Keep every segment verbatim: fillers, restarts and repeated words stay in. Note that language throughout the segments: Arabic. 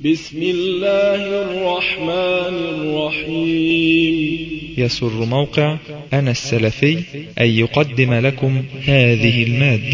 بسم الله الرحمن الرحيم. يسر موقع أنا السلفي أن يقدم لكم هذه المادة.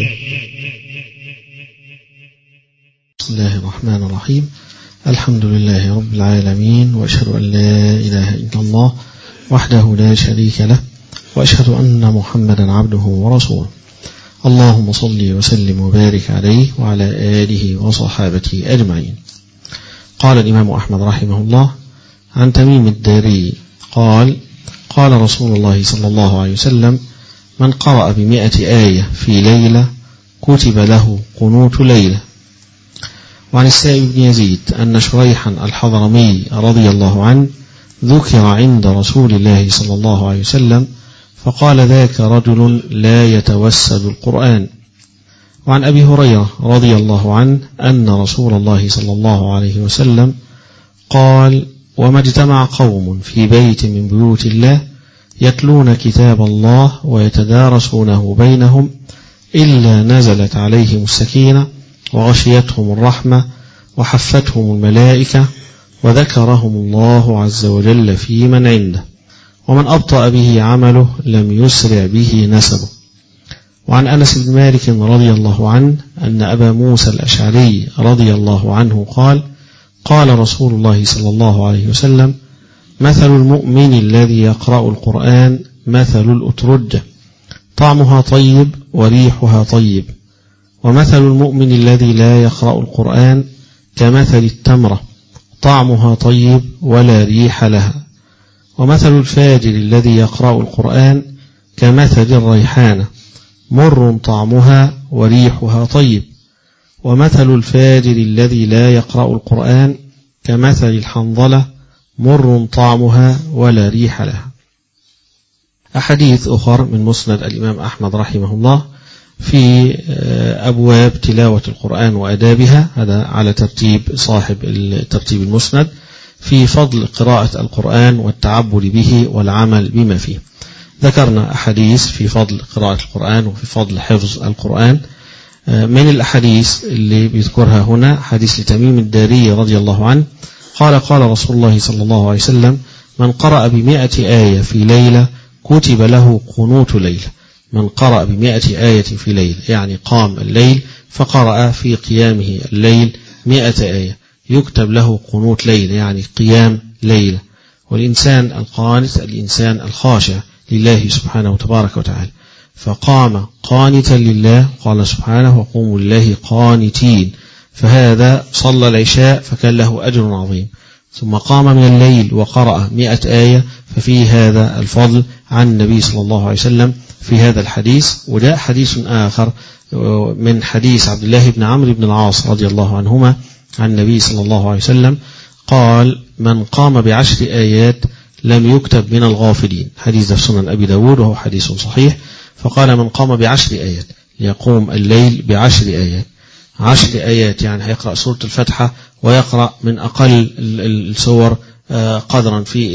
بسم الله الرحمن الرحيم. الحمد لله رب العالمين، وأشهد أن لا إله إلا الله وحده لا شريك له، وأشهد أن محمدا عبده ورسوله. اللهم صل وسلم وبارك عليه وعلى آله وصحابته أجمعين. قال الإمام أحمد رحمه الله عن تميم الداري قال: قال رسول الله صلى الله عليه وسلم: من قرأ بمئة آية في ليلة كتب له قنوت ليلة. وعن السائب بن يزيد أن شريحا الحضرمي رضي الله عنه ذكر عند رسول الله صلى الله عليه وسلم فقال: ذاك رجل لا يتوسد القرآن. وعن أبي هريرة رضي الله عنه أن رسول الله صلى الله عليه وسلم قال: وما اجتمع قوم في بيت من بيوت الله يتلون كتاب الله ويتدارسونه بينهم إلا نزلت عليهم السكينة وغشيتهم الرحمة وحفتهم الملائكة وذكرهم الله عز وجل في من عنده، ومن أبطأ به عمله لم يسرع به نسبه. وعن أنس بن مالك رضي الله عنه أن أبا موسى الأشعري رضي الله عنه قال: قال رسول الله صلى الله عليه وسلم: مثل المؤمن الذي يقرأ القرآن مثل الأترجة طعمها طيب وريحها طيب، ومثل المؤمن الذي لا يقرأ القرآن كمثل التمرة طعمها طيب ولا ريح لها، ومثل الفاجر الذي يقرأ القرآن كمثل الريحانة مر طعمها وريحها طيب، ومثل الفاجر الذي لا يقرأ القرآن كمثل الحنظلة مر طعمها ولا ريح لها. أحاديث أخر من مسند الإمام أحمد رحمه الله في أبواب تلاوة القرآن وأدابها، هذا على ترتيب صاحب الترتيب المسند، في فضل قراءة القرآن والتعبد به والعمل بما فيه. ذكرنا أحاديث في فضل قراءة القرآن وفي فضل حفظ القرآن. من الأحاديث اللي بيذكرها هنا حديث لتميم الداري رضي الله عنه قال: قال رسول الله صلى الله عليه وسلم: من قرأ بمئة آية في ليلة كتب له قنوت ليلة. من قرأ بمئة آية في ليلة يعني قام الليل فقرأ في قيامه الليل مئة آية يكتب له قنوت ليلة يعني قيام ليلة. والإنسان القانت الإنسان الخاشع لله سبحانه وتبارك وتعالى، فقام قانتا لله، قال سبحانه: وقوموا لله قانتين، فهذا صلى العشاء فكان له أجر عظيم، ثم قام من الليل وقرأ مئة آية، ففي هذا الفضل عن النبي صلى الله عليه وسلم في هذا الحديث. وجاء حديث آخر من حديث عبد الله بن عمرو بن العاص رضي الله عنهما عن النبي صلى الله عليه وسلم قال: من قام بعشر آيات لم يكتب من الغافلين. حديث في سنن أبي داود وهو حديث صحيح. فقال: من قام بعشر آيات، ليقوم الليل بعشر آيات. عشر آيات يعني هيقرأ سورة الفتحة ويقرأ من أقل السور قدرا في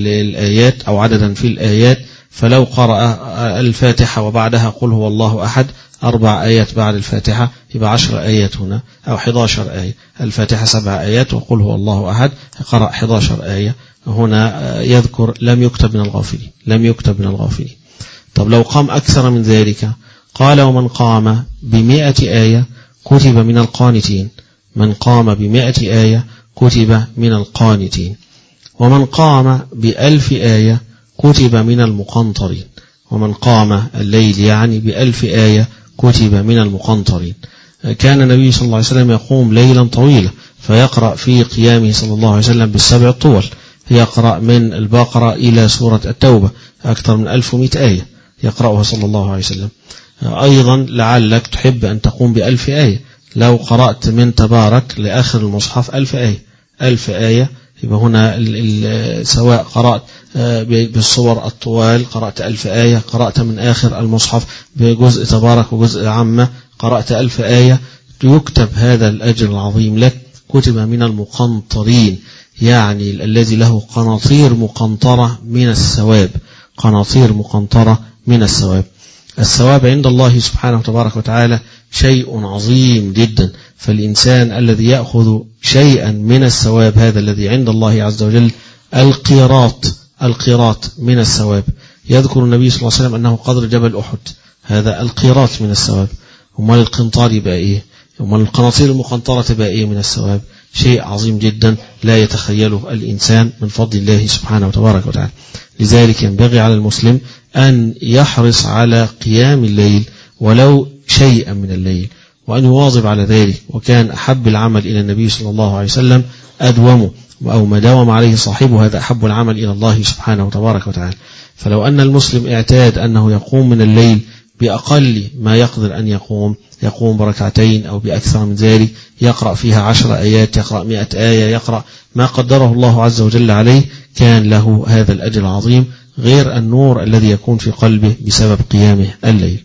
الآيات أو عددا في الآيات، فلو قرأ الفاتحة وبعدها قل هو الله أحد أربع آيات بعد الفاتحة يبقى عشر آيات هنا أو أحد عشر آية. الفاتحة سبع آيات وقل هو الله أحد قرأ أحد عشر آية. هنا يذكر لم يكتب من الغافلين، لم يكتب من الغافلين. طب لو قام أكثر من ذلك قال: ومن قام بمئة آية كتب من القانتين. من قام بمئة آية كتب من القانتين. ومن قام بألف آية كتب من المقنطرين. ومن قام الليل يعني بألف آية كتب من المقنطرين. كان النبي صلى الله عليه وسلم يقوم ليلا طويلا فيقرأ في قيامه صلى الله عليه وسلم بالسبع الطول، يقرأ من البقرة إلى سورة التوبة أكثر من ألف ومئة آية يقرأها صلى الله عليه وسلم. أيضا لعلك تحب أن تقوم بألف آية، لو قرأت من تبارك لآخر المصحف ألف آية ألف آية يبقى هنا سواء قرأت بالصور الطوال قرأت ألف آية، قرأت من آخر المصحف بجزء تبارك وجزء عامة قرأت ألف آية، يكتب هذا الأجر العظيم لك. كتب من المقنطرين يعني الذي له قناطير مقنطرة من الثواب، قناطير مقنطرة من الثواب. الثواب عند الله سبحانه وتبارك وتعالى شيء عظيم جدا. فالإنسان الذي يأخذ شيئا من الثواب هذا الذي عند الله عز وجل القيراط القيراط من الثواب. يذكر النبي صلى الله عليه وسلم أنه قدر جبل أحد، هذا القيراط من الثواب. ومال القنطار يبقى إيه؟ ومال القناطير المقنطرة تبقى إيه من الثواب؟ شيء عظيم جدا لا يتخيله الإنسان من فضل الله سبحانه وتبارك وتعالى. لذلك ينبغي على المسلم أن يحرص على قيام الليل ولو شيئا من الليل، وأن يواظب على ذلك. وكان أحب العمل إلى النبي صلى الله عليه وسلم أدومه، أو ما داوم عليه صاحبه هذا أحب العمل إلى الله سبحانه وتبارك وتعالى. فلو أن المسلم اعتاد أنه يقوم من الليل بأقل ما يقدر أن يقوم، يقوم بركعتين أو بأكثر من ذلك، يقرأ فيها عشر آيات، يقرأ مئة آية، يقرأ ما قدره الله عز وجل عليه، كان له هذا الأجر العظيم، غير النور الذي يكون في قلبه بسبب قيامه الليل.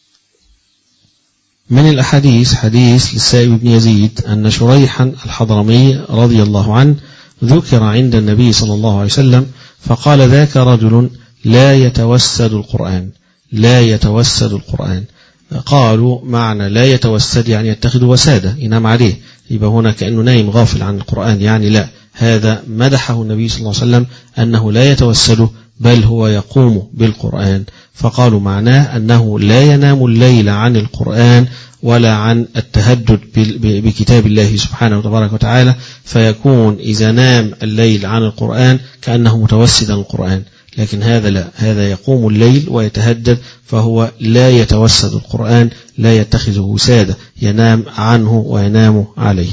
من الأحاديث حديث للسائب بن يزيد أن شريحا الحضرمي رضي الله عنه ذكر عند النبي صلى الله عليه وسلم فقال: ذاك رجل لا يتوسد القرآن، لا يتوسد القرآن. قالوا معنى لا يتوسد يعني يتخذ وسادة ينام عليه، يبقى هنا كأنه نايم غافل عن القرآن، يعني لا، هذا مدحه النبي صلى الله عليه وسلم أنه لا يتوسده بل هو يقوم بالقرآن. فقالوا معناه أنه لا ينام الليل عن القرآن ولا عن التهجد بكتاب الله سبحانه وتبارك وتعالى، فيكون إذا نام الليل عن القرآن كأنه متوسدا القرآن. لكن هذا لا، هذا يقوم الليل ويتهجد، فهو لا يتوسد القرآن، لا يتخذه وسادة ينام عنه وينام عليه.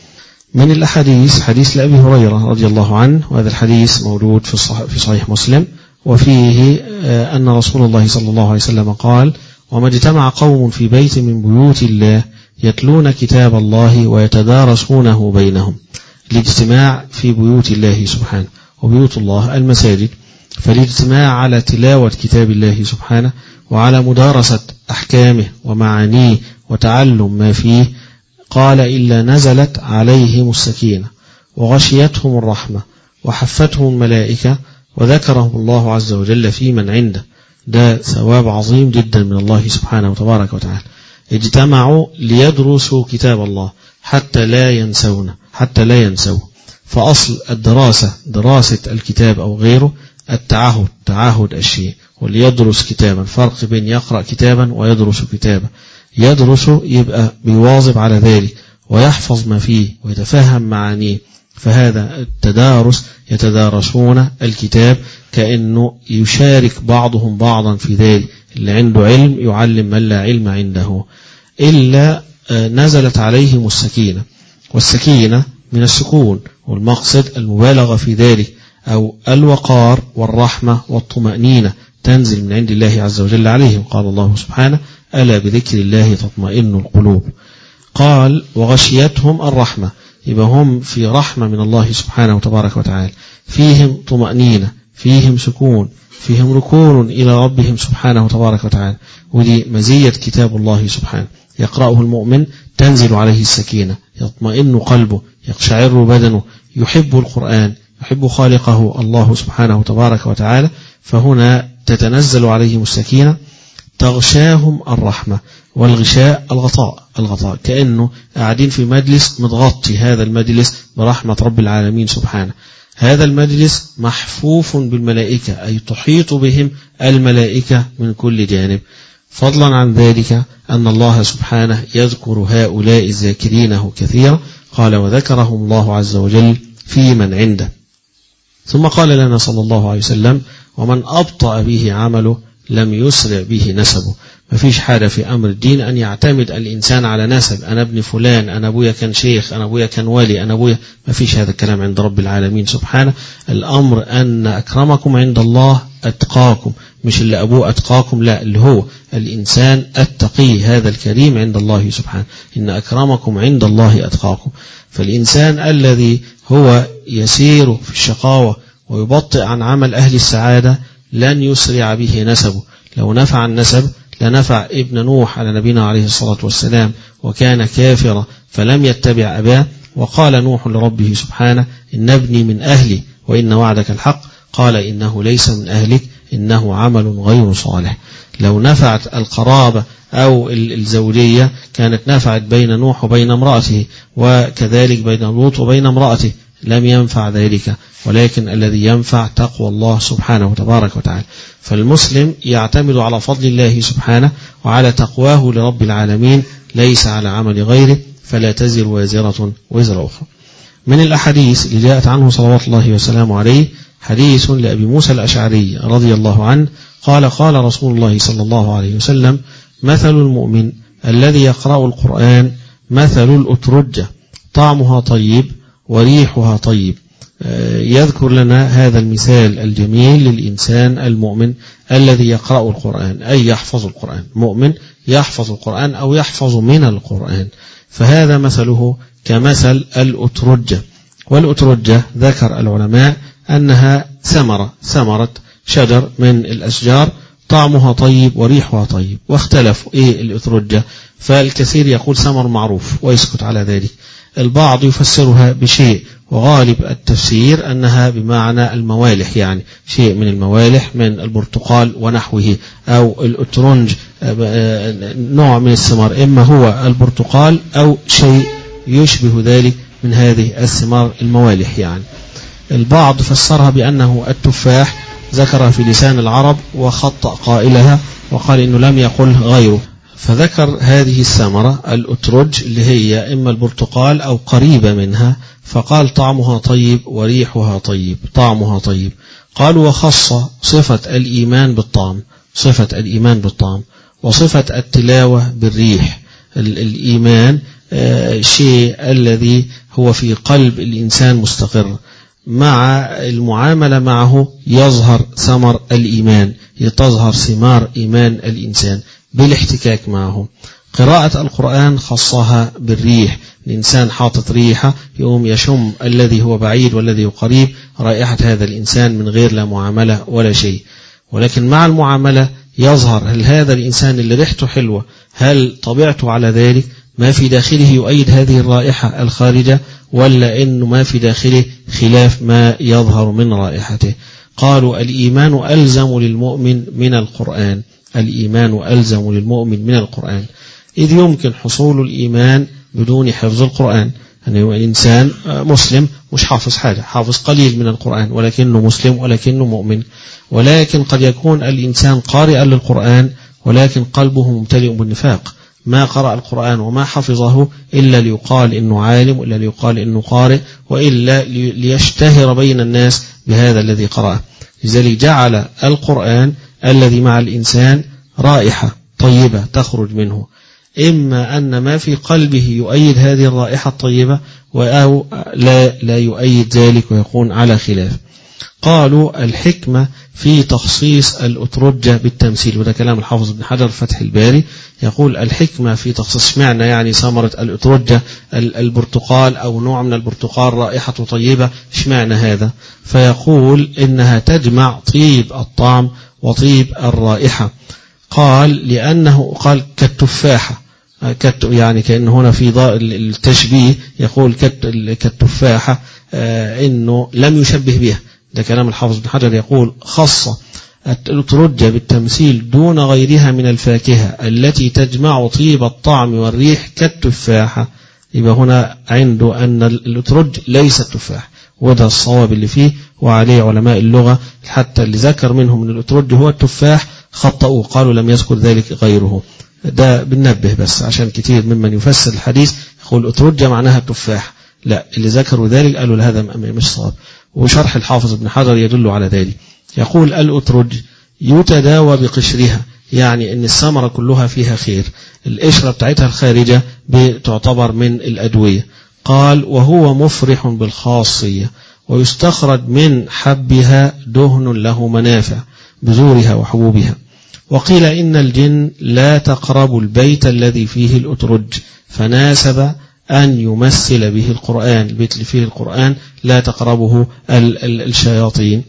من الأحاديث حديث لأبي هريرة رضي الله عنه، وهذا الحديث موجود في صحيح مسلم، وفيه أن رسول الله صلى الله عليه وسلم قال: وما اجتمع قوم في بيت من بيوت الله يتلون كتاب الله ويتدارسونه بينهم. الاجتماع في بيوت الله سبحانه، وبيوت الله المساجد، فالاجتماع على تلاوة كتاب الله سبحانه وعلى مدارسة أحكامه ومعانيه وتعلم ما فيه، قال: إلا نزلت عليهم السكينة وغشيتهم الرحمة وحفتهم الملائكة وذكرهم الله عز وجل في من عنده. ده ثواب عظيم جدا من الله سبحانه وتبارك وتعالى. اجتمعوا ليدرسوا كتاب الله حتى لا ينسون حتى لا ينسوا. فأصل الدراسة دراسة الكتاب أو غيره التعهد، تعهد الشيء، وليدرس كتابا، فرق بين يقرأ كتابا ويدرس كتابا. يدرس يبقى بيواظب على ذلك ويحفظ ما فيه ويتفهم معانيه، فهذا التدارس يتدارسون الكتاب كأنه يشارك بعضهم بعضا في ذلك، اللي عنده علم يعلم من لا علم عنده. إلا نزلت عليهم السكينة، والسكينة من السكون، والمقصد المبالغة في ذلك، أو الوقار والرحمة والطمأنينة تنزل من عند الله عز وجل عليهم. قال الله سبحانه: ألا بذكر الله تطمئن القلوب. قال: وغشيتهم الرحمة، يبقى هم في رحمة من الله سبحانه وتبارك وتعالى، فيهم طمأنينة، فيهم سكون، فيهم ركون إلى ربهم سبحانه وتبارك وتعالى. ودي مزية كتاب الله سبحانه، يقرأه المؤمن تنزل عليه السكينة، يطمئن قلبه، يقشعر بدنه، يحب القرآن، يحب خالقه الله سبحانه وتبارك وتعالى. فهنا تتنزل عليهم السكينة، تغشاهم الرحمة. والغشاء الغطاء، الغطاء كأنه قاعدين في مجلس متغطي هذا المجلس برحمة رب العالمين سبحانه. هذا المجلس محفوف بالملائكة، أي تحيط بهم الملائكة من كل جانب. فضلا عن ذلك أن الله سبحانه يذكر هؤلاء الذاكرينه كثيرا، قال: وذكرهم الله عز وجل في من عنده. ثم قال لنا صلى الله عليه وسلم: ومن أبطأ به عمله لم يسرع به نسبه. ما فيش حاجة في أمر الدين أن يعتمد الإنسان على نسب، أنا ابن فلان، أنا أبويا كان شيخ، أنا أبويا كان ولي، أنا أبويا، ما فيش هذا الكلام عند رب العالمين سبحانه. الأمر أن أكرمكم عند الله أتقاكم، مش اللي أبوه أتقاكم، لا، اللي هو الإنسان التقي هذا الكريم عند الله سبحانه. إن أكرمكم عند الله أتقاكم. فالإنسان الذي هو يسير في الشقاوة ويبطئ عن عمل أهل السعادة لن يسرع به نسبه. لو نفع النسب لنفع ابن نوح على نبينا عليه الصلاة والسلام، وكان كافرا فلم يتبع أباه. وقال نوح لربه سبحانه: إن ابني من أهلي وإن وعدك الحق. قال: إنه ليس من أهلك، إنه عمل غير صالح. لو نفعت القرابة أو الزوجية كانت نفعت بين نوح وبين امرأته، وكذلك بين لوط وبين امرأته، لم ينفع ذلك، ولكن الذي ينفع تقوى الله سبحانه وتبارك وتعالى. فالمسلم يعتمد على فضل الله سبحانه وعلى تقواه لرب العالمين، ليس على عمل غيره، فلا تزر وازرة وزر أخرى. من الأحاديث اللي جاءت عنه صلوات الله وسلامه عليه حديث لأبي موسى الأشعري رضي الله عنه قال قال رسول الله صلى الله عليه وسلم: مثل المؤمن الذي يقرأ القرآن مثل الأترجة طعمها طيب وريحها طيب. يذكر لنا هذا المثال الجميل للإنسان المؤمن الذي يقرأ القرآن، أي يحفظ القرآن، مؤمن يحفظ القرآن أو يحفظ من القرآن، فهذا مثله كمثل الأترجة. والأترجة ذكر العلماء أنها ثمرة ثمرة شجر من الأشجار طعمها طيب وريحها طيب، واختلفوا إيه الأترجة، فالكثير يقول ثمر معروف ويسكت على ذلك، البعض يفسرها بشيء، وغالب التفسير أنها بمعنى الموالح، يعني شيء من الموالح من البرتقال ونحوه، أو الأترنج نوع من الثمار، إما هو البرتقال أو شيء يشبه ذلك من هذه الثمار الموالح. يعني البعض فسرها بأنه التفاح، ذكرها في لسان العرب وخطأ قائلها وقال إنه لم يقل غيره، فذكر هذه الثمرة الأترج اللي هي إما البرتقال أو قريبة منها، فقال طعمها طيب وريحها طيب، طعمها طيب. قالوا وخص صفة الإيمان بالطعم، صفة الإيمان بالطعم، وصفة التلاوة بالريح. الإيمان شيء الذي هو في قلب الإنسان مستقر، مع المعاملة معه يظهر ثمر الإيمان، تظهر ثمار إيمان الإنسان بالاحتكاك معه. قراءة القرآن خصها بالريح، الإنسان حاطط ريحة يقوم يشم الذي هو بعيد والذي هو قريب رائحة هذا الإنسان من غير لا معاملة ولا شيء، ولكن مع المعاملة يظهر هل هذا الإنسان اللي ريحته حلوة هل طبيعته على ذلك، ما في داخله يؤيد هذه الرائحة الخارجة، ولا إنه ما في داخله خلاف ما يظهر من رائحته. قالوا الإيمان ألزم للمؤمن من القرآن، الإيمان ألزم للمؤمن من القرآن، إذ يمكن حصول الإيمان بدون حفظ القرآن. يعني الإنسان مسلم مش حافظ حاجة، حافظ قليل من القرآن ولكنه مسلم ولكنه مؤمن، ولكن قد يكون الإنسان قارئا للقرآن ولكن قلبه ممتلئ بالنفاق، ما قرأ القرآن وما حفظه إلا ليقال إنه عالم، وإلا ليقال إنه قارئ، وإلا ليشتهر بين الناس بهذا الذي قرأه. لذلك جعل القرآن الذي مع الإنسان رائحة طيبة تخرج منه، إما أن ما في قلبه يؤيد هذه الرائحة الطيبة، أو لا, لا يؤيد ذلك ويكون على خلاف. قالوا الحكمة في تخصيص الأترجة بالتمثيل، وده كلام الحافظ ابن حجر فتح الباري، يقول الحكمة في تخصيص معنى يعني ثمرة الأترجة البرتقال أو نوع من البرتقال رائحته طيبة، اشمعنى هذا؟ فيقول إنها تجمع طيب الطعم وطيب الرائحة. قال لأنه قال كالتفاحة، يعني كأن هنا في التشبيه يقول كالتفاحة، إنه لم يشبه بها، ده كلام الحافظ ابن حجر، يقول خاصة الأترجة بالتمثيل دون غيرها من الفاكهة التي تجمع طيب الطعم والريح كالتفاحة. يبقى هنا عنده أن الأترج ليس التفاح، وده الصواب اللي فيه، وعليه علماء اللغة حتى اللي ذكر منهم من الأترج هو التفاح خطأوا، قالوا لم يذكر ذلك غيره. ده بننبه بس عشان كتير ممن يفسر الحديث يقول الأترجة معناها التفاح، لا، اللي ذكروا ذلك قالوا هذا مش صواب، وشرح الحافظ ابن حجر يدل على ذلك. يقول الأترج يتداوى بقشرها، يعني ان الثمرة كلها فيها خير، القشرة بتاعتها الخارجة بتعتبر من الأدوية. قال وهو مفرح بالخاصية، ويستخرج من حبها دهن له منافع، بذورها وحبوبها. وقيل إن الجن لا تقرب البيت الذي فيه الأترج، فناسب أن يمثل به القرآن، البيت اللي فيه القرآن لا تقربه الشياطين.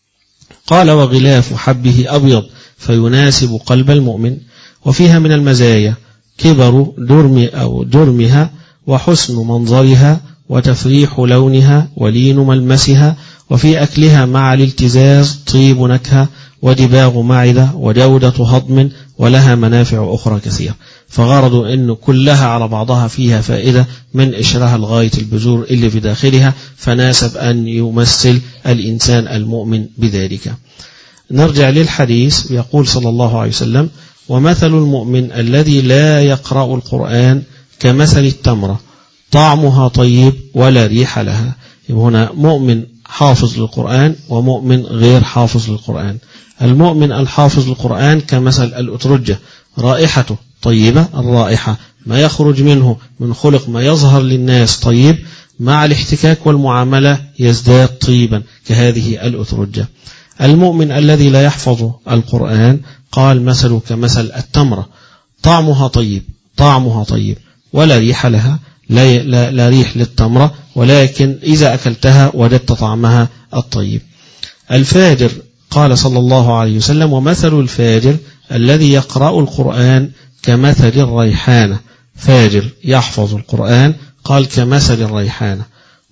قال وغلاف حبه أبيض فيناسب قلب المؤمن. وفيها من المزايا كبر درم أو درمها، وحسن منظرها، وتفريح لونها، ولين ملمسها، وفي أكلها مع الالتزاز طيب نكهة، ودباغ معدة وجودة هضم ولها منافع أخرى كثيرة. فغرضوا أن كلها على بعضها فيها فائدة من إشرها لغاية البذور اللي في داخلها، فناسب أن يمثل الإنسان المؤمن بذلك. نرجع للحديث. يقول صلى الله عليه وسلم: ومثل المؤمن الذي لا يقرأ القرآن كمثل التمرة طعمها طيب ولا ريح لها. هنا مؤمن حافظ للقرآن ومؤمن غير حافظ للقرآن. المؤمن الحافظ للقرآن كمثل الأترجة، رائحته طيبة، الرائحة ما يخرج منه من خلق ما يظهر للناس طيب، مع الاحتكاك والمعاملة يزداد طيبا كهذه الأترجة. المؤمن الذي لا يحفظ القرآن قال مثله كمثل التمرة طعمها طيب، طعمها طيب ولا ريح لها، لا, لا, لا ريح للتمرة، ولكن إذا أكلتها وجدت طعمها الطيب. الفاجر قال صلى الله عليه وسلم: ومثل الفاجر الذي يقرأ القرآن كمثل الريحانة. فاجر يحفظ القرآن قال كمثل الريحانة،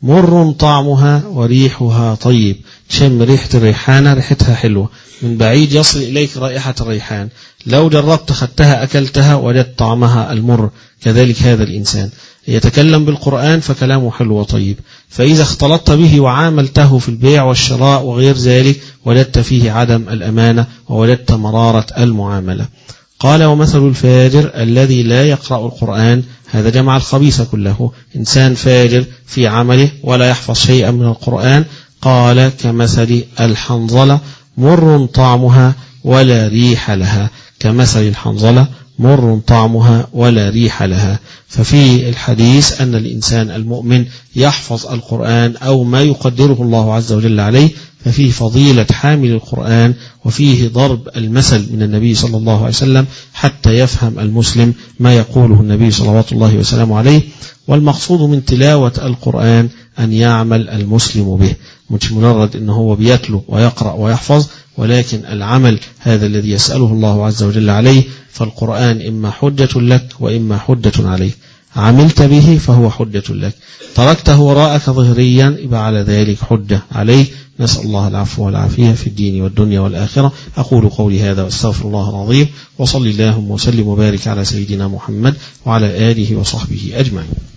مر طعمها وريحها طيب. شم ريحة الريحانة، ريحتها حلوة، من بعيد يصل إليك رائحة الريحان، لو جربت خدتها أكلتها وجدت طعمها المر. كذلك هذا الإنسان يتكلم بالقرآن فكلامه حلو وطيب، فإذا اختلطت به وعاملته في البيع والشراء وغير ذلك وجدت فيه عدم الأمانة ووجدت مرارة المعاملة. قال: ومثل الفاجر الذي لا يقرأ القرآن، هذا جمع الخبيث كله، إنسان فاجر في عمله ولا يحفظ شيئا من القرآن، قال كمثل الحنظلة مر طعمها ولا ريح لها. كمثل الحنظلة مر طعمها ولا ريح لها. ففي الحديث أن الإنسان المؤمن يحفظ القرآن أو ما يقدره الله عز وجل عليه، ففيه فضيلة حامل القرآن، وفيه ضرب المثل من النبي صلى الله عليه وسلم حتى يفهم المسلم ما يقوله النبي صلوات الله وسلامه عليه. والمقصود من تلاوة القرآن أن يعمل المسلم به، مش مجرد أنه هو بيتلو ويقرأ ويحفظ، ولكن العمل هذا الذي يسأله الله عز وجل عليه. فالقرآن إما حجة لك وإما حجة عليك، عملت به فهو حجة لك، تركته وراءك ظهريا يبقى على ذلك حجة عليك. نسأل الله العفو والعافية في الدين والدنيا والآخرة. أقول قولي هذا واستغفر الله العظيم، وصلي اللهم وسلم وبارك على سيدنا محمد وعلى آله وصحبه أجمعين.